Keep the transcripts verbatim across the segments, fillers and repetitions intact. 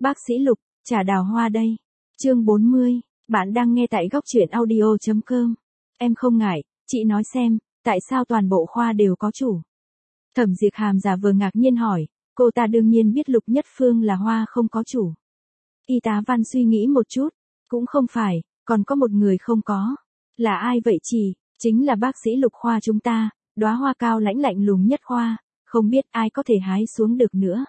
Bác sĩ Lục, trà đào hoa đây. Chương bốn mươi, bạn đang nghe tại góc truyện audio chấm com. Em không ngại, chị nói xem, tại sao toàn bộ khoa đều có chủ? Thẩm Diệp Hàm giả vờ ngạc nhiên hỏi, cô ta đương nhiên biết Lục Nhất Phương là hoa không có chủ. Y tá Văn suy nghĩ một chút, cũng không phải, còn có một người không có. Là ai vậy chị? Chính là bác sĩ Lục khoa chúng ta, đóa hoa cao lãnh lạnh lùng nhất khoa, không biết ai có thể hái xuống được nữa.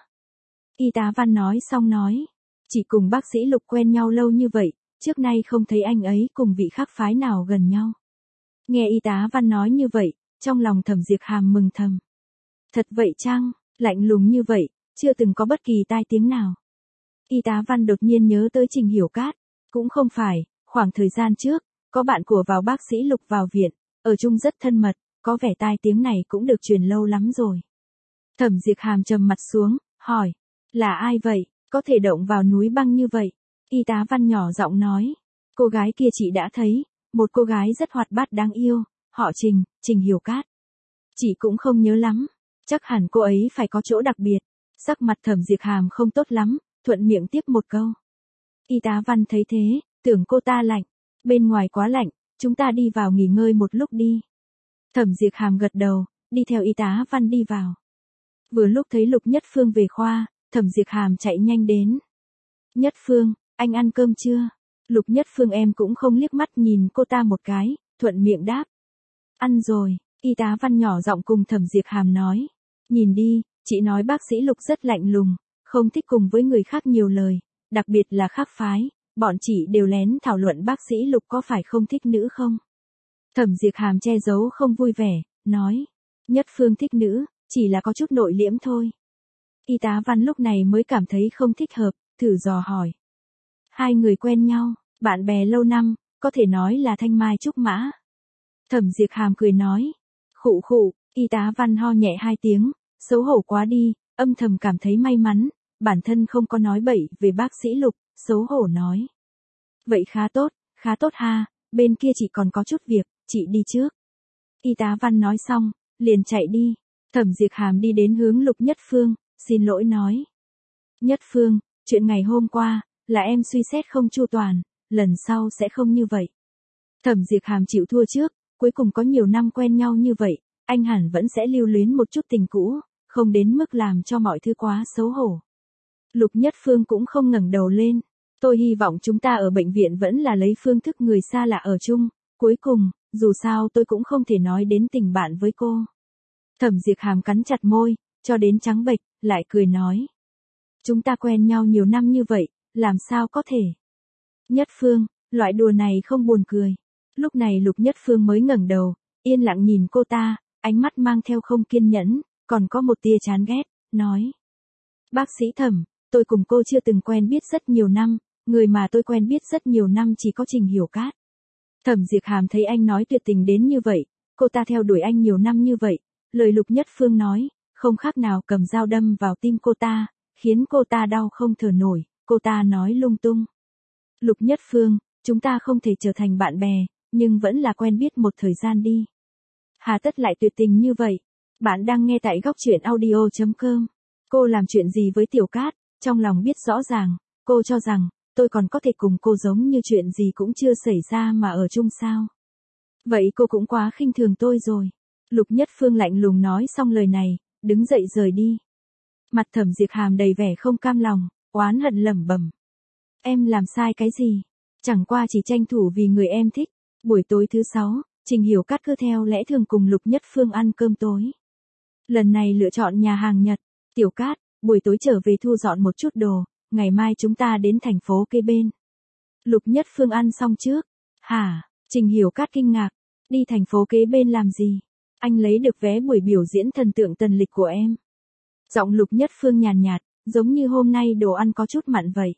Y tá Văn nói xong nói, chỉ cùng bác sĩ Lục quen nhau lâu như vậy, trước nay không thấy anh ấy cùng vị khác phái nào gần nhau. Nghe y tá Văn nói như vậy, trong lòng Thẩm Diệp Hàm mừng thầm. Thật vậy chăng, lạnh lùng như vậy, chưa từng có bất kỳ tai tiếng nào. Y tá Văn đột nhiên nhớ tới Trình Hiểu Cát, cũng không phải, khoảng thời gian trước, có bạn của vào bác sĩ Lục vào viện, ở chung rất thân mật, có vẻ tai tiếng này cũng được truyền lâu lắm rồi. Thẩm Diệp Hàm trầm mặt xuống, hỏi, là ai vậy, có thể động vào núi băng như vậy? Y tá Văn nhỏ giọng nói, cô gái kia chị đã thấy, một cô gái rất hoạt bát đáng yêu, họ Trình, Trình Hiểu Cát. Chị cũng không nhớ lắm, chắc hẳn cô ấy phải có chỗ đặc biệt. Sắc mặt Thẩm Diệp Hàm không tốt lắm, thuận miệng tiếp một câu. Y tá Văn thấy thế, tưởng cô ta lạnh, bên ngoài quá lạnh, chúng ta đi vào nghỉ ngơi một lúc đi. Thẩm Diệp Hàm gật đầu, đi theo y tá Văn đi vào. Vừa lúc thấy Lục Nhất Phương về khoa, Thẩm Diệp Hàm chạy nhanh đến. Nhất Phương, anh ăn cơm chưa? Lục Nhất Phương em cũng không liếc mắt nhìn cô ta một cái, thuận miệng đáp. Ăn rồi, y tá Văn nhỏ giọng cùng Thẩm Diệp Hàm nói. Nhìn đi, chị nói bác sĩ Lục rất lạnh lùng, không thích cùng với người khác nhiều lời, đặc biệt là khác phái, bọn chị đều lén thảo luận bác sĩ Lục có phải không thích nữ không? Thẩm Diệp Hàm che giấu không vui vẻ, nói. Nhất Phương thích nữ, chỉ là có chút nội liễm thôi. Y tá Văn lúc này mới cảm thấy không thích hợp, thử dò hỏi. Hai người quen nhau, bạn bè lâu năm, có thể nói là thanh mai trúc mã. Thẩm Diệp Hàm cười nói. Khụ khụ, y tá Văn ho nhẹ hai tiếng, xấu hổ quá đi, âm thầm cảm thấy may mắn, bản thân không có nói bậy về bác sĩ Lục, xấu hổ nói. Vậy khá tốt, khá tốt ha, bên kia chị còn có chút việc, chị đi trước. Y tá Văn nói xong, liền chạy đi. Thẩm Diệp Hàm đi đến hướng Lục Nhất Phương, xin lỗi nói. Nhất Phương, chuyện ngày hôm qua, là em suy xét không chu toàn, lần sau sẽ không như vậy. Thẩm Diệp Hàm chịu thua trước, cuối cùng có nhiều năm quen nhau như vậy, anh hẳn vẫn sẽ lưu luyến một chút tình cũ, không đến mức làm cho mọi thứ quá xấu hổ. Lục Nhất Phương cũng không ngẩng đầu lên. Tôi hy vọng chúng ta ở bệnh viện vẫn là lấy phương thức người xa lạ ở chung, cuối cùng, dù sao tôi cũng không thể nói đến tình bạn với cô. Thẩm Diệp Hàm cắn chặt môi, cho đến trắng bệch, lại cười nói. Chúng ta quen nhau nhiều năm như vậy, làm sao có thể? Nhất Phương, loại đùa này không buồn cười. Lúc này Lục Nhất Phương mới ngẩng đầu, yên lặng nhìn cô ta, ánh mắt mang theo không kiên nhẫn, còn có một tia chán ghét, nói. Bác sĩ Thẩm, tôi cùng cô chưa từng quen biết rất nhiều năm, người mà tôi quen biết rất nhiều năm chỉ có Trình Hiểu Cát. Thẩm Diệp Hàm thấy anh nói tuyệt tình đến như vậy, cô ta theo đuổi anh nhiều năm như vậy, lời Lục Nhất Phương nói, không khác nào cầm dao đâm vào tim cô ta, khiến cô ta đau không thở nổi, cô ta nói lung tung. Lục Nhất Phương, chúng ta không thể trở thành bạn bè, nhưng vẫn là quen biết một thời gian đi. Hà tất lại tuyệt tình như vậy? Bạn đang nghe tại góc truyện audio chấm com. Cô làm chuyện gì với Tiểu Cát, trong lòng biết rõ ràng, cô cho rằng, tôi còn có thể cùng cô giống như chuyện gì cũng chưa xảy ra mà ở chung sao? Vậy cô cũng quá khinh thường tôi rồi. Lục Nhất Phương lạnh lùng nói xong lời này, đứng dậy rời đi. Mặt Thẩm Diệp Hàm đầy vẻ không cam lòng, oán hận lẩm bẩm. Em làm sai cái gì? Chẳng qua chỉ tranh thủ vì người em thích. Buổi tối thứ sáu, Trình Hiểu Cát cứ theo lẽ thường cùng Lục Nhất Phương ăn cơm tối. Lần này lựa chọn nhà hàng Nhật. Tiểu Cát, buổi tối trở về thu dọn một chút đồ, ngày mai chúng ta đến thành phố kế bên. Lục Nhất Phương ăn xong trước. Hả? Trình Hiểu Cát kinh ngạc. Đi thành phố kế bên làm gì? Anh lấy được vé buổi biểu diễn thần tượng tần lịch của em. Giọng Lục Nhất Phương nhàn nhạt, giống như hôm nay đồ ăn có chút mặn vậy.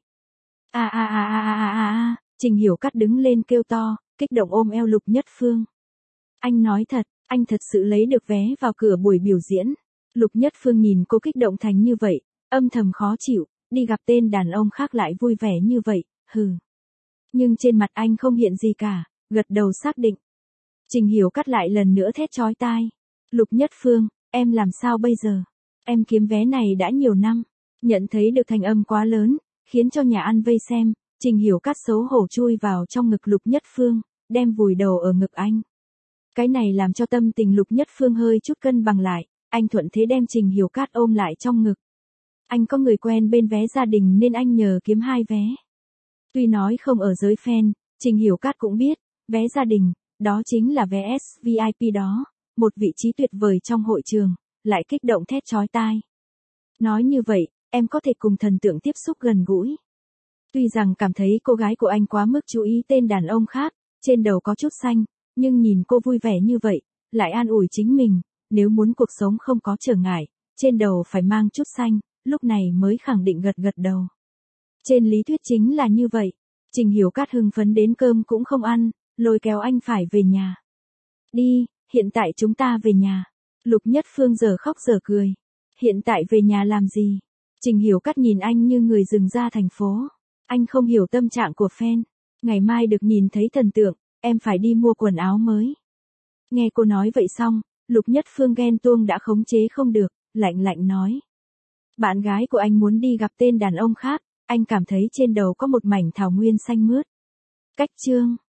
À à à à à à à, Trình Hiểu Cát đứng lên kêu to, kích động ôm eo Lục Nhất Phương. Anh nói thật, anh thật sự lấy được vé vào cửa buổi biểu diễn. Lục Nhất Phương nhìn cô kích động thành như vậy, âm thầm khó chịu, đi gặp tên đàn ông khác lại vui vẻ như vậy, hừ. Nhưng trên mặt anh không hiện gì cả, gật đầu xác định. Trình Hiểu Cát lại lần nữa thét chói tai. Lục Nhất Phương, em làm sao bây giờ? Em kiếm vé này đã nhiều năm, nhận thấy được thanh âm quá lớn, khiến cho nhà ăn vây xem, Trình Hiểu Cát xấu hổ chui vào trong ngực Lục Nhất Phương, đem vùi đầu ở ngực anh. Cái này làm cho tâm tình Lục Nhất Phương hơi chút cân bằng lại, anh thuận thế đem Trình Hiểu Cát ôm lại trong ngực. Anh có người quen bên vé gia đình nên anh nhờ kiếm hai vé. Tuy nói không ở giới fan, Trình Hiểu Cát cũng biết, vé gia đình, đó chính là vé ét vê i pê đó, một vị trí tuyệt vời trong hội trường, lại kích động thét chói tai. Nói như vậy, em có thể cùng thần tượng tiếp xúc gần gũi. Tuy rằng cảm thấy cô gái của anh quá mức chú ý tên đàn ông khác, trên đầu có chút xanh, nhưng nhìn cô vui vẻ như vậy, lại an ủi chính mình, nếu muốn cuộc sống không có trở ngại, trên đầu phải mang chút xanh, lúc này mới khẳng định gật gật đầu. Trên lý thuyết chính là như vậy, Trình Hiểu Cát hưng phấn đến cơm cũng không ăn, lôi kéo anh phải về nhà. Đi, hiện tại chúng ta về nhà. Lục Nhất Phương giờ khóc giờ cười. Hiện tại về nhà làm gì? Trình Hiểu Cát nhìn anh như người dừng ra thành phố. Anh không hiểu tâm trạng của fan. Ngày mai được nhìn thấy thần tượng, em phải đi mua quần áo mới. Nghe cô nói vậy xong, Lục Nhất Phương ghen tuông đã khống chế không được, lạnh lạnh nói. Bạn gái của anh muốn đi gặp tên đàn ông khác, anh cảm thấy trên đầu có một mảnh thảo nguyên xanh mướt. Cách chương